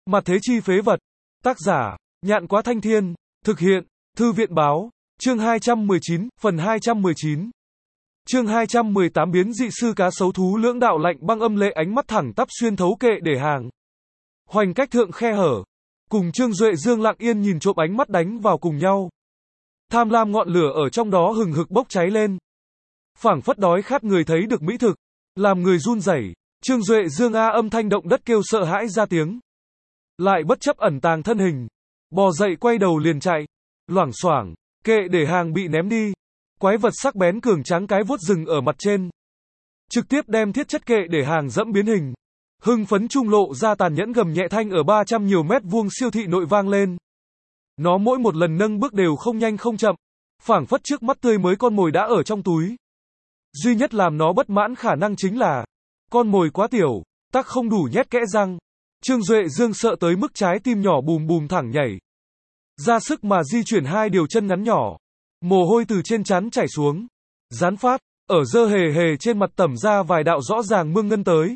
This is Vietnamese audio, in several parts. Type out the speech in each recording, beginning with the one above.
Mặt thế chi phế vật. Tác giả, Nhạn Quá Thanh Thiên. Thực hiện, Thư viện Báo. Chương 219, phần 219. Chương 218 biến dị sư cá sấu thú lưỡng đạo lạnh băng âm lệ ánh mắt thẳng tắp xuyên thấu kệ để hàng. Hoành cách thượng khe hở. Cùng Trương Duệ Dương lặng yên nhìn trộm ánh mắt đánh vào cùng nhau. Tham lam ngọn lửa ở trong đó hừng hực bốc cháy lên. Phảng phất đói khát người thấy được mỹ thực. Làm người run rẩy. Trương Duệ Dương âm thanh động đất kêu sợ hãi ra tiếng. Lại bất chấp ẩn tàng thân hình. Bò dậy quay đầu liền chạy. Loảng xoảng, kệ để hàng bị ném đi. Quái vật sắc bén cường tráng cái vuốt rừng ở mặt trên. Trực tiếp đem thiết chất kệ để hàng dẫm biến hình. Hưng phấn trung lộ ra tàn nhẫn gầm nhẹ thanh ở 300 nhiều mét vuông siêu thị nội vang lên. Nó mỗi một lần nâng bước đều không nhanh không chậm. Phảng phất trước mắt tươi mới con mồi đã ở trong túi. Duy nhất làm nó bất mãn khả năng chính là con mồi quá tiểu, tắc không đủ nhét kẽ răng. Trương Duệ Dương sợ tới mức trái tim nhỏ bùm bùm thẳng nhảy. Ra sức mà di chuyển hai điều chân ngắn nhỏ. Mồ hôi từ trên trán chảy xuống. Gián phát, ở dơ hề hề trên mặt tẩm ra vài đạo rõ ràng mương ngân tới.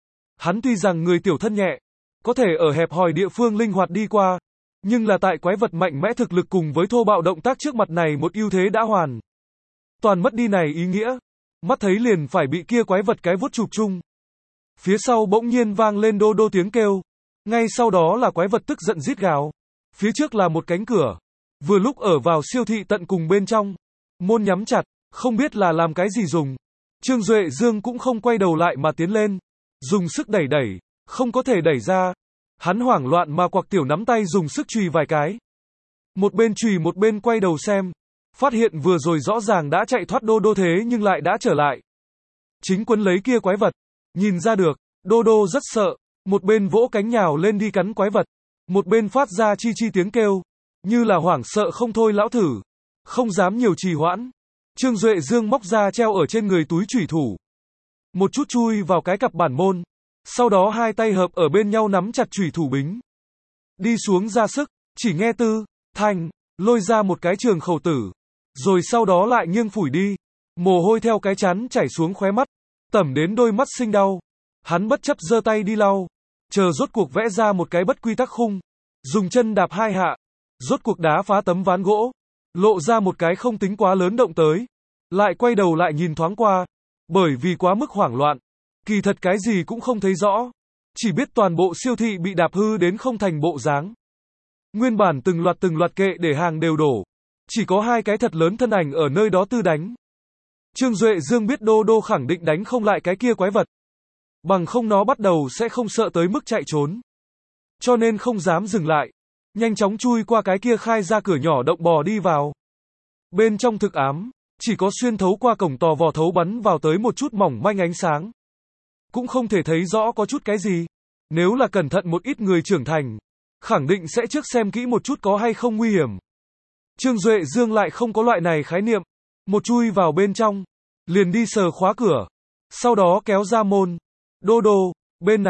Hắn tuy rằng người tiểu thân nhẹ, có thể ở hẹp hòi địa phương linh hoạt đi qua, nhưng là tại quái vật mạnh mẽ thực lực cùng với thô bạo động tác trước mặt này một ưu thế đã hoàn. Toàn mất đi này ý nghĩa. Mắt thấy liền phải bị kia quái vật cái vuốt chụp chung. Phía sau bỗng nhiên vang lên đô đô tiếng kêu. Ngay sau đó là quái vật tức giận rít gào. Phía trước là một cánh cửa. Vừa lúc ở vào siêu thị tận cùng bên trong. Môn nhắm chặt, không biết là làm cái gì dùng. Trương Duệ Dương cũng không quay đầu lại mà tiến lên. Dùng sức đẩy đẩy, không có thể đẩy ra. Hắn hoảng loạn mà quặc tiểu nắm tay dùng sức chùy vài cái. Một bên chùy một bên quay đầu xem. Phát hiện vừa rồi rõ ràng đã chạy thoát đô đô thế nhưng lại đã trở lại. Chính quấn lấy kia quái vật. Nhìn ra được, đô đô rất sợ. Một bên vỗ cánh nhào lên đi cắn quái vật. Một bên phát ra chi chi tiếng kêu. Như là hoảng sợ không thôi lão thử. Không dám nhiều trì hoãn. Trương Duệ Dương móc ra treo ở trên người túi chủy thủ. Một chút chui vào cái cặp bản môn. Sau đó hai tay hợp ở bên nhau nắm chặt chủy thủ bính. Đi xuống ra sức, chỉ nghe tư, thanh, lôi ra một cái trường khẩu tử. Rồi sau đó lại nghiêng phủi đi. Mồ hôi theo cái chán chảy xuống khóe mắt. Tẩm đến đôi mắt sinh đau. Hắn bất chấp giơ tay đi lau. Chờ rốt cuộc vẽ ra một cái bất quy tắc khung. Dùng chân đạp hai hạ. Rốt cuộc đá phá tấm ván gỗ. Lộ ra một cái không tính quá lớn động tới. Lại quay đầu lại nhìn thoáng qua. Bởi vì quá mức hoảng loạn. Kỳ thật cái gì cũng không thấy rõ. Chỉ biết toàn bộ siêu thị bị đạp hư đến không thành bộ dáng. Nguyên bản từng loạt kệ để hàng đều đổ. Chỉ có hai cái thật lớn thân ảnh ở nơi đó tư đánh. Trương Duệ Dương biết đô đô khẳng định đánh không lại cái kia quái vật. Bằng không nó bắt đầu sẽ không sợ tới mức chạy trốn. Cho nên không dám dừng lại. Nhanh chóng chui qua cái kia khai ra cửa nhỏ động bò đi vào. Bên trong thực ám, chỉ có xuyên thấu qua cổng tò vò thấu bắn vào tới một chút mỏng manh ánh sáng. Cũng không thể thấy rõ có chút cái gì. Nếu là cẩn thận một ít người trưởng thành, khẳng định sẽ trước xem kỹ một chút có hay không nguy hiểm. Trương Duệ Dương lại không có loại này khái niệm. Một chui vào bên trong, liền đi sờ khóa cửa. Sau đó kéo ra môn. Đô đô, bên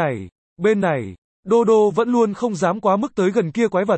này. Đô đô vẫn luôn không dám quá mức tới gần kia quái vật.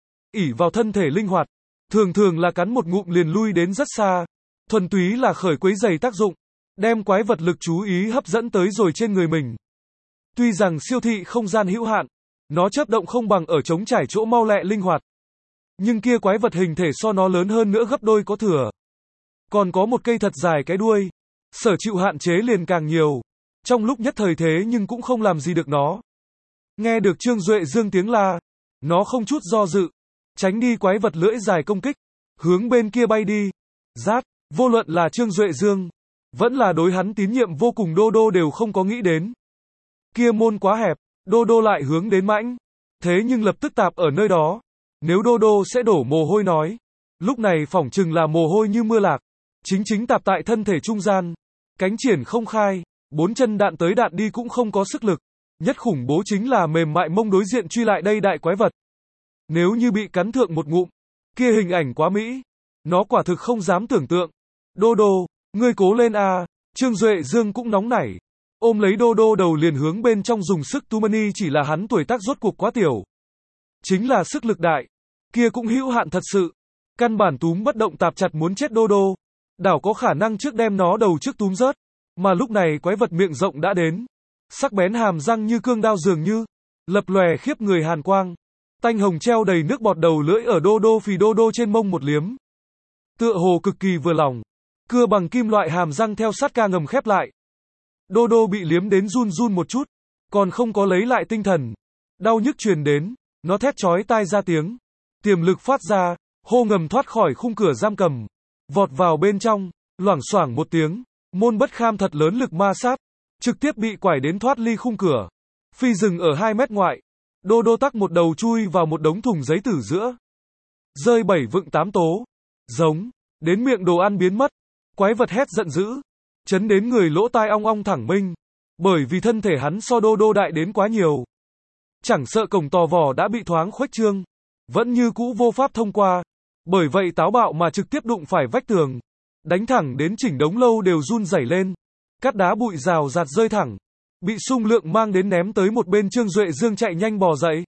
Ỷ vào thân thể linh hoạt. Thường là cắn một ngụm liền lui đến rất xa. Thuần túy là khởi quấy giày tác dụng. Đem quái vật lực chú ý hấp dẫn tới rồi trên người mình. Tuy rằng siêu thị không gian hữu hạn. Nó chớp động không bằng ở trống trải chỗ mau lẹ linh hoạt. Nhưng kia quái vật hình thể so nó lớn hơn nữa gấp đôi có thừa. Còn có một cây thật dài cái đuôi. Sở chịu hạn chế liền càng nhiều. Trong lúc nhất thời thế nhưng cũng không làm gì được nó. Nghe được Trương Duệ Dương tiếng la. Nó không chút do dự. Tránh đi quái vật lưỡi dài công kích. Hướng bên kia bay đi. Rát, vô luận là Trương Duệ Dương. Vẫn là đối hắn tín nhiệm vô cùng đô đô đều không có nghĩ đến. Kia môn quá hẹp. Đô đô lại hướng đến mãnh. Thế nhưng lập tức tạp ở nơi đó. Nếu đô đô sẽ đổ mồ hôi nói. Lúc này phỏng chừng là mồ hôi như mưa lạc. Chính tạp tại thân thể trung gian. Cánh triển không khai. Bốn chân đạn tới đạn đi cũng không có sức lực. Nhất khủng bố chính là mềm mại mông đối diện truy lại đây đại quái vật. Nếu như bị cắn thượng một ngụm. Kia hình ảnh quá mỹ. Nó quả thực không dám tưởng tượng. Đô đô, ngươi cố lên a. Trương Duệ Dương cũng nóng nảy. Ôm lấy đô đô đầu liền hướng bên trong dùng sức tu mani chỉ là hắn tuổi tác rốt cuộc quá tiểu. Chính là sức lực đại. Kia cũng hữu hạn thật sự. Căn bản túm bất động tạp chặt muốn chết đô đô. Đảo có khả năng trước đem nó đầu trước túm rớt. Mà lúc này quái vật miệng rộng đã đến. Sắc bén hàm răng như cương đao dường như. lập lòe khiếp người hàn quang. Tanh hồng treo đầy nước bọt đầu lưỡi ở đô đô phì đô đô trên mông một liếm. Tựa hồ cực kỳ vừa lòng. Cưa bằng kim loại hàm răng theo sát ca ngầm khép lại. Đô đô bị liếm đến run run một chút, còn không có lấy lại tinh thần. Đau nhức truyền đến, nó thét chói tai ra tiếng. Tiềm lực phát ra, hô ngầm thoát khỏi khung cửa giam cầm. Vọt vào bên trong, loảng xoảng một tiếng, môn bất kham thật lớn lực ma sát, trực tiếp bị quải đến thoát ly khung cửa. Phi dừng ở 2 mét ngoại. Đô đô tắc một đầu chui vào một đống thùng giấy tử giữa. Rơi 7 vựng 8 tố. Giống. Đến miệng đồ ăn biến mất. Quái vật hét giận dữ. Chấn đến người lỗ tai ong ong thẳng minh. Bởi vì thân thể hắn so đô đô đại đến quá nhiều. Chẳng sợ cổng tò vò đã bị thoáng khuếch trương. Vẫn như cũ vô pháp thông qua. Bởi vậy táo bạo mà trực tiếp đụng phải vách tường. Đánh thẳng đến chỉnh đống lâu đều run rẩy lên. Cát đá bụi rào rạt rơi thẳng. Bị xung lượng mang đến ném tới một bên. Trương Duệ Dương chạy nhanh bò dậy.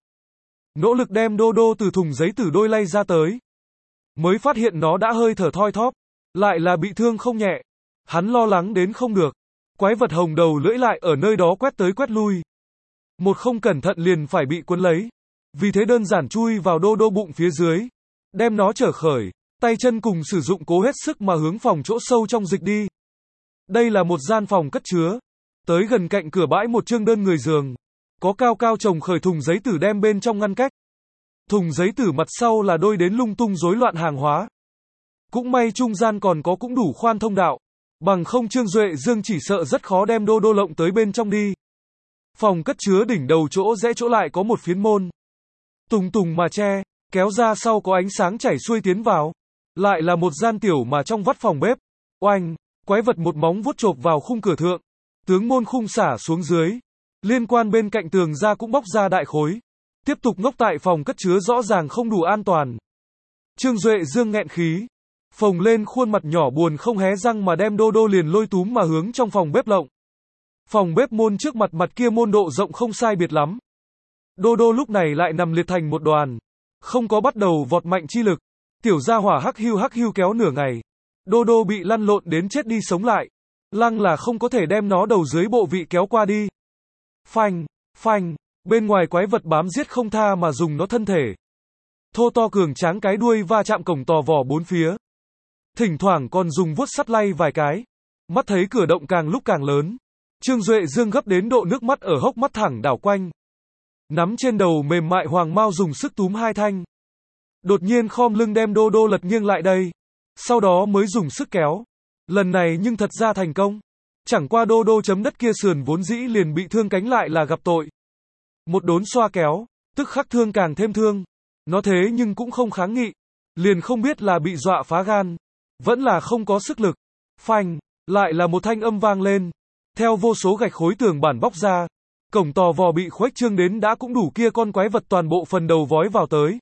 Nỗ lực đem đô đô từ thùng giấy tử đôi lay ra tới. Mới phát hiện nó đã hơi thở thoi thóp. Lại là bị thương không nhẹ. Hắn lo lắng đến không được. Quái vật hồng đầu lưỡi lại ở nơi đó quét tới quét lui. Một không cẩn thận liền phải bị cuốn lấy. Vì thế đơn giản chui vào đô đô bụng phía dưới. Đem nó trở khởi. Tay chân cùng sử dụng cố hết sức mà hướng phòng chỗ sâu trong dịch đi. Đây là một gian phòng cất chứa. Tới gần cạnh cửa bãi một chương đơn người giường. Có cao cao chồng khởi thùng giấy tử đem bên trong ngăn cách. Thùng giấy tử mặt sau là đôi đến lung tung rối loạn hàng hóa. Cũng may trung gian còn có cũng đủ khoan thông đạo. Bằng không Trương Duệ Dương chỉ sợ rất khó đem đô đô lộng tới bên trong đi. Phòng cất chứa đỉnh đầu chỗ rẽ chỗ lại có một phiến môn. Tùng tùng mà che, kéo ra sau có ánh sáng chảy xuôi tiến vào. Lại là một gian tiểu mà trong vắt phòng bếp. Oanh, quái vật một móng vuốt chộp vào khung cửa thượng. Tướng môn khung xả xuống dưới. Liên quan bên cạnh tường ra cũng bóc ra đại khối. Tiếp tục ngốc tại phòng cất chứa rõ ràng không đủ an toàn. Trương Duệ Dương nghẹn khí. Phồng lên khuôn mặt nhỏ buồn không hé răng mà đem đô đô liền lôi túm mà hướng trong phòng bếp lộng. Phòng bếp môn trước mặt kia môn độ rộng không sai biệt lắm. Đô đô lúc này lại nằm liệt thành một đoàn. Không có bắt đầu vọt mạnh chi lực. Tiểu gia hỏa hắc hưu kéo nửa ngày. Đô đô bị lăn lộn đến chết đi sống lại. Lăng là không có thể đem nó đầu dưới bộ vị kéo qua đi. Phanh, phanh, bên ngoài quái vật bám giết không tha mà dùng nó thân thể. Thô to cường tráng cái đuôi va chạm cổng tò vò bốn phía. Thỉnh thoảng còn dùng vuốt sắt lay vài cái. Mắt thấy cửa động càng lúc càng lớn. Trương Duệ Dương gấp đến độ nước mắt ở hốc mắt thẳng đảo quanh. Nắm trên đầu mềm mại hoàng mao dùng sức túm hai thanh. Đột nhiên khom lưng đem đô đô lật nghiêng lại đây. Sau đó mới dùng sức kéo. Lần này nhưng thật ra thành công. Chẳng qua đô đô chấm đất kia sườn vốn dĩ liền bị thương cánh lại là gặp tội. Một đốn xoa kéo, tức khắc thương càng thêm thương. Nó thế nhưng cũng không kháng nghị. Liền không biết là bị dọa phá gan. Vẫn là không có sức lực. Phanh, lại là một thanh âm vang lên. Theo vô số gạch khối tường bản bóc ra. Cổng tò vò bị khuếch trương đến đã cũng đủ kia con quái vật toàn bộ phần đầu vói vào tới.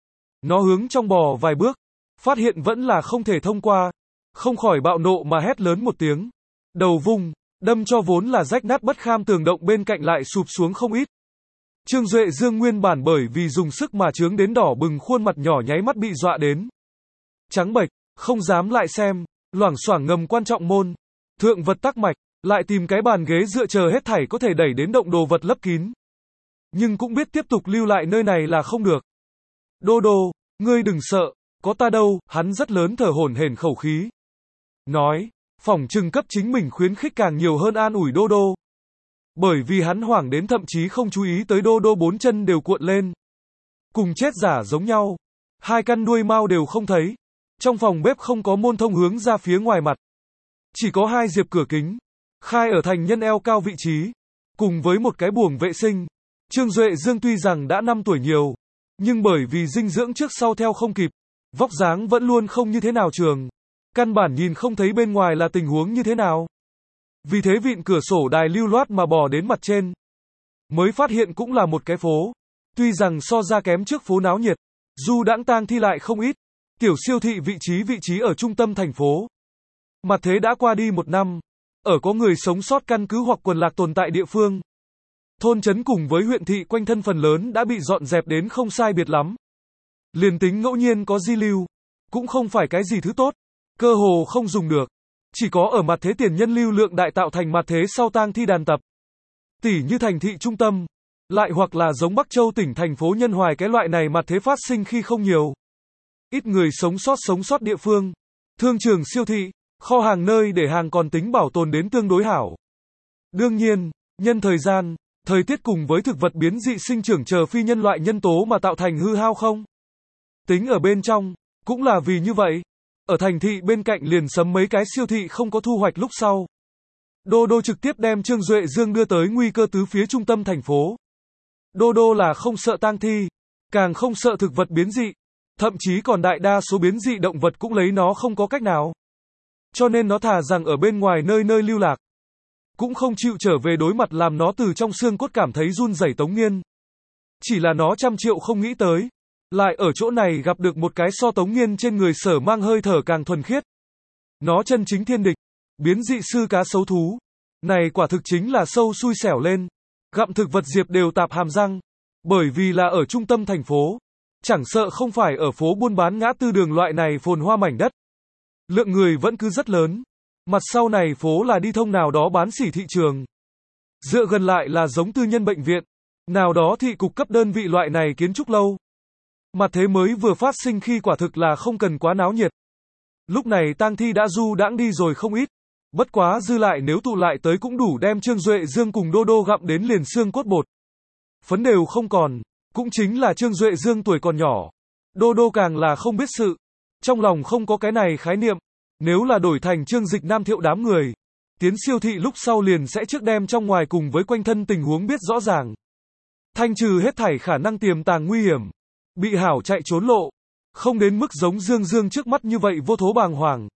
Nó hướng trong bò vài bước. Phát hiện vẫn là không thể thông qua. Không khỏi bạo nộ mà hét lớn một tiếng. Đầu vung, đâm cho vốn là rách nát bất kham tường động bên cạnh lại sụp xuống không ít. Trương Duệ Dương nguyên bản bởi vì dùng sức mà trướng đến đỏ bừng khuôn mặt nhỏ nháy mắt bị dọa đến. Trắng bệch, không dám lại xem, loảng xoảng ngầm quan trọng môn. Thượng vật tắc mạch, lại tìm cái bàn ghế dựa chờ hết thảy có thể đẩy đến động đồ vật lấp kín. Nhưng cũng biết tiếp tục lưu lại nơi này là không được. Đô đô, ngươi đừng sợ, có ta đâu, hắn rất lớn thở hổn hển khẩu khí. Nói, phỏng chừng cấp chính mình khuyến khích càng nhiều hơn an ủi đô đô. Bởi vì hắn hoảng đến thậm chí không chú ý tới đô đô bốn chân đều cuộn lên. Cùng chết giả giống nhau. Hai căn đuôi mao đều không thấy. Trong phòng bếp không có môn thông hướng ra phía ngoài mặt. Chỉ có hai diệp cửa kính. Khai ở thành nhân eo cao vị trí. Cùng với một cái buồng vệ sinh. Trương Duệ Dương tuy rằng đã 5 tuổi nhiều. Nhưng bởi vì dinh dưỡng trước sau theo không kịp. Vóc dáng vẫn luôn không như thế nào trường. Căn bản nhìn không thấy bên ngoài là tình huống như thế nào. Vì thế vịn cửa sổ đài lưu loát mà bò đến mặt trên. Mới phát hiện cũng là một cái phố. Tuy rằng so ra kém trước phố náo nhiệt. Du đãng tang thi lại không ít. Tiểu siêu thị vị trí ở trung tâm thành phố. Mặt thế đã qua đi 1 năm. Ở có người sống sót căn cứ hoặc quần lạc tồn tại địa phương. Thôn trấn cùng với huyện thị quanh thân phần lớn đã bị dọn dẹp đến không sai biệt lắm. Liền tính ngẫu nhiên có di lưu. Cũng không phải cái gì thứ tốt. Cơ hồ không dùng được. Chỉ có ở mặt thế tiền nhân lưu lượng đại tạo thành mặt thế sau tang thi đàn tập. Tỉ như thành thị trung tâm. Lại hoặc là giống Bắc Châu tỉnh thành phố Nhân Hoài, cái loại này mặt thế phát sinh khi không nhiều. Ít người sống sót địa phương. Thương trường, siêu thị, kho hàng nơi để hàng còn tính bảo tồn đến tương đối hảo. Đương nhiên, nhân thời gian, thời tiết cùng với thực vật biến dị sinh trưởng chờ phi nhân loại nhân tố mà tạo thành hư hao không? Tính ở bên trong, cũng là vì như vậy. Ở thành thị bên cạnh liền sấm mấy cái siêu thị không có thu hoạch lúc sau. Đô Đô trực tiếp đem Trương Duệ Dương đưa tới nguy cơ tứ phía trung tâm thành phố. Đô Đô là không sợ tang thi, càng không sợ thực vật biến dị, thậm chí còn đại đa số biến dị động vật cũng lấy nó không có cách nào. Cho nên nó thà rằng ở bên ngoài nơi nơi lưu lạc, cũng không chịu trở về đối mặt làm nó từ trong xương cốt cảm thấy run rẩy Tống Nghiên. Chỉ là nó trăm triệu không nghĩ tới, lại ở chỗ này gặp được một cái so Tống Nghiên trên người sở mang hơi thở càng thuần khiết. Nó chân chính thiên địch, biến dị sư cá sấu thú. Này quả thực chính là sâu xui xẻo lên, gặm thực vật diệp đều tạp hàm răng, bởi vì là ở trung tâm thành phố, chẳng sợ không phải ở phố buôn bán ngã tư đường loại này phồn hoa mảnh đất. Lượng người vẫn cứ rất lớn. Mặt sau này phố là đi thông nào đó bán sỉ thị trường. Dựa gần lại là giống tư nhân bệnh viện, nào đó thị cục cấp đơn vị loại này kiến trúc lâu. Mặt thế mới vừa phát sinh khi quả thực là không cần quá náo nhiệt. Lúc này tang thi đã du đãng đi rồi không ít. Bất quá dư lại nếu tụ lại tới cũng đủ đem Trương Duệ Dương cùng Đô Đô gặm đến liền xương cốt bột. Phấn đều không còn, cũng chính là Trương Duệ Dương tuổi còn nhỏ. Đô Đô càng là không biết sự. Trong lòng không có cái này khái niệm. Nếu là đổi thành Trương Dịch Nam Thiệu đám người, tiến siêu thị lúc sau liền sẽ trước đem trong ngoài cùng với quanh thân tình huống biết rõ ràng. Thanh trừ hết thảy khả năng tiềm tàng nguy hiểm. Bị hảo chạy trốn lộ. Không đến mức giống Dương Dương trước mắt như vậy vô thố bàng hoàng.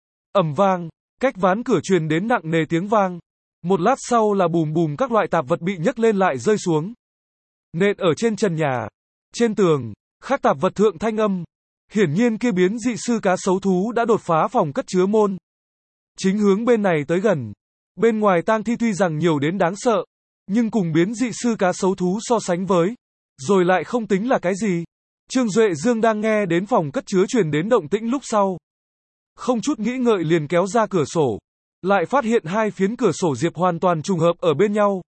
Ầm vang, cách ván cửa truyền đến nặng nề tiếng vang. Một lát sau là bùm bùm các loại tạp vật bị nhấc lên lại rơi xuống. Nện ở trên trần nhà, trên tường, khắc tạp vật thượng thanh âm. Hiển nhiên kia biến dị sư cá sấu thú đã đột phá phòng cất chứa môn. Chính hướng bên này tới gần. Bên ngoài tang thi tuy rằng nhiều đến đáng sợ, nhưng cùng biến dị sư cá sấu thú so sánh với, rồi lại không tính là cái gì. Trương Duệ Dương đang nghe đến phòng cất chứa truyền đến động tĩnh lúc sau. Không chút nghĩ ngợi liền kéo ra cửa sổ. Lại phát hiện hai phiến cửa sổ diệp hoàn toàn trùng hợp ở bên nhau.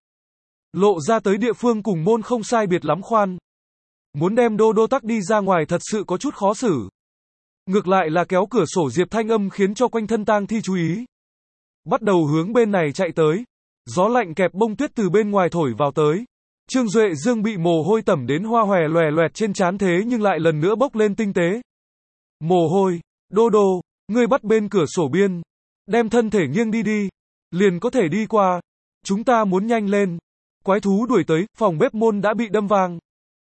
Lộ ra tới địa phương cùng môn không sai biệt lắm khoan. Muốn đem Đô Đô tắc đi ra ngoài thật sự có chút khó xử. Ngược lại là kéo cửa sổ diệp thanh âm khiến cho quanh thân tang thi chú ý. Bắt đầu hướng bên này chạy tới. Gió lạnh kẹp bông tuyết từ bên ngoài thổi vào tới. Trương Duệ Dương bị mồ hôi tẩm đến hoa hòe loè loẹt trên trán thế nhưng lại lần nữa bốc lên tinh tế. Mồ hôi, Đô Đô, ngươi bắt bên cửa sổ biên. Đem thân thể nghiêng đi đi. Liền có thể đi qua. Chúng ta muốn nhanh lên. Quái thú đuổi tới, phòng bếp môn đã bị đâm vang.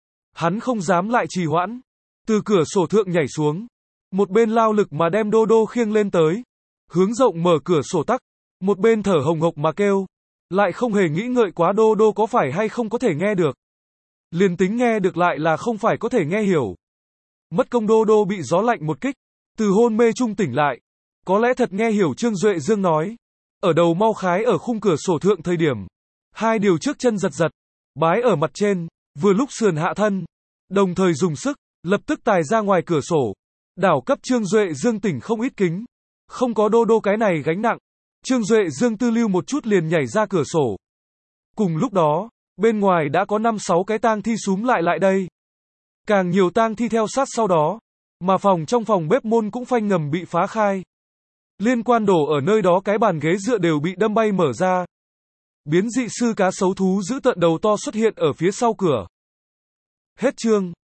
Hắn không dám lại trì hoãn. Từ cửa sổ thượng nhảy xuống. Một bên lao lực mà đem Đô Đô khiêng lên tới. Hướng rộng mở cửa sổ tắc. Một bên thở hồng hộc mà kêu. Lại không hề nghĩ ngợi quá Đô Đô có phải hay không có thể nghe được. Liền tính nghe được lại là không phải có thể nghe hiểu. Mất công Đô Đô bị gió lạnh một kích. Từ hôn mê trung tỉnh lại. Có lẽ thật nghe hiểu Trương Duệ Dương nói. Ở đầu mau khái ở khung cửa sổ thượng thời điểm. Hai điều trước chân giật giật. Bái ở mặt trên. Vừa lúc sườn hạ thân. Đồng thời dùng sức. Lập tức tài ra ngoài cửa sổ. Đảo cấp Trương Duệ Dương tỉnh không ít kính. Không có Đô Đô cái này gánh nặng. Trương Duệ Dương tư lưu một chút liền nhảy ra cửa sổ. Cùng lúc đó, bên ngoài đã có 5-6 cái tang thi súm lại đây. Càng nhiều tang thi theo sát sau đó. Mà trong phòng bếp môn cũng phanh ngầm bị phá khai. Liên quan đổ ở nơi đó cái bàn ghế dựa đều bị đâm bay mở ra. Biến dị sư cá sấu thú giữ tận đầu to xuất hiện ở phía sau cửa. Hết chương.